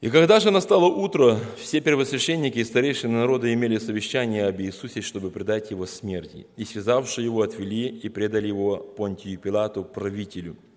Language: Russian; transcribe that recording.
И когда же настало утро, все первосвященники и старейшины народа имели совещание об Иисусе, чтобы предать Его смерти. И, связавши Его, отвели и предали Его Понтию Пилату, правителю.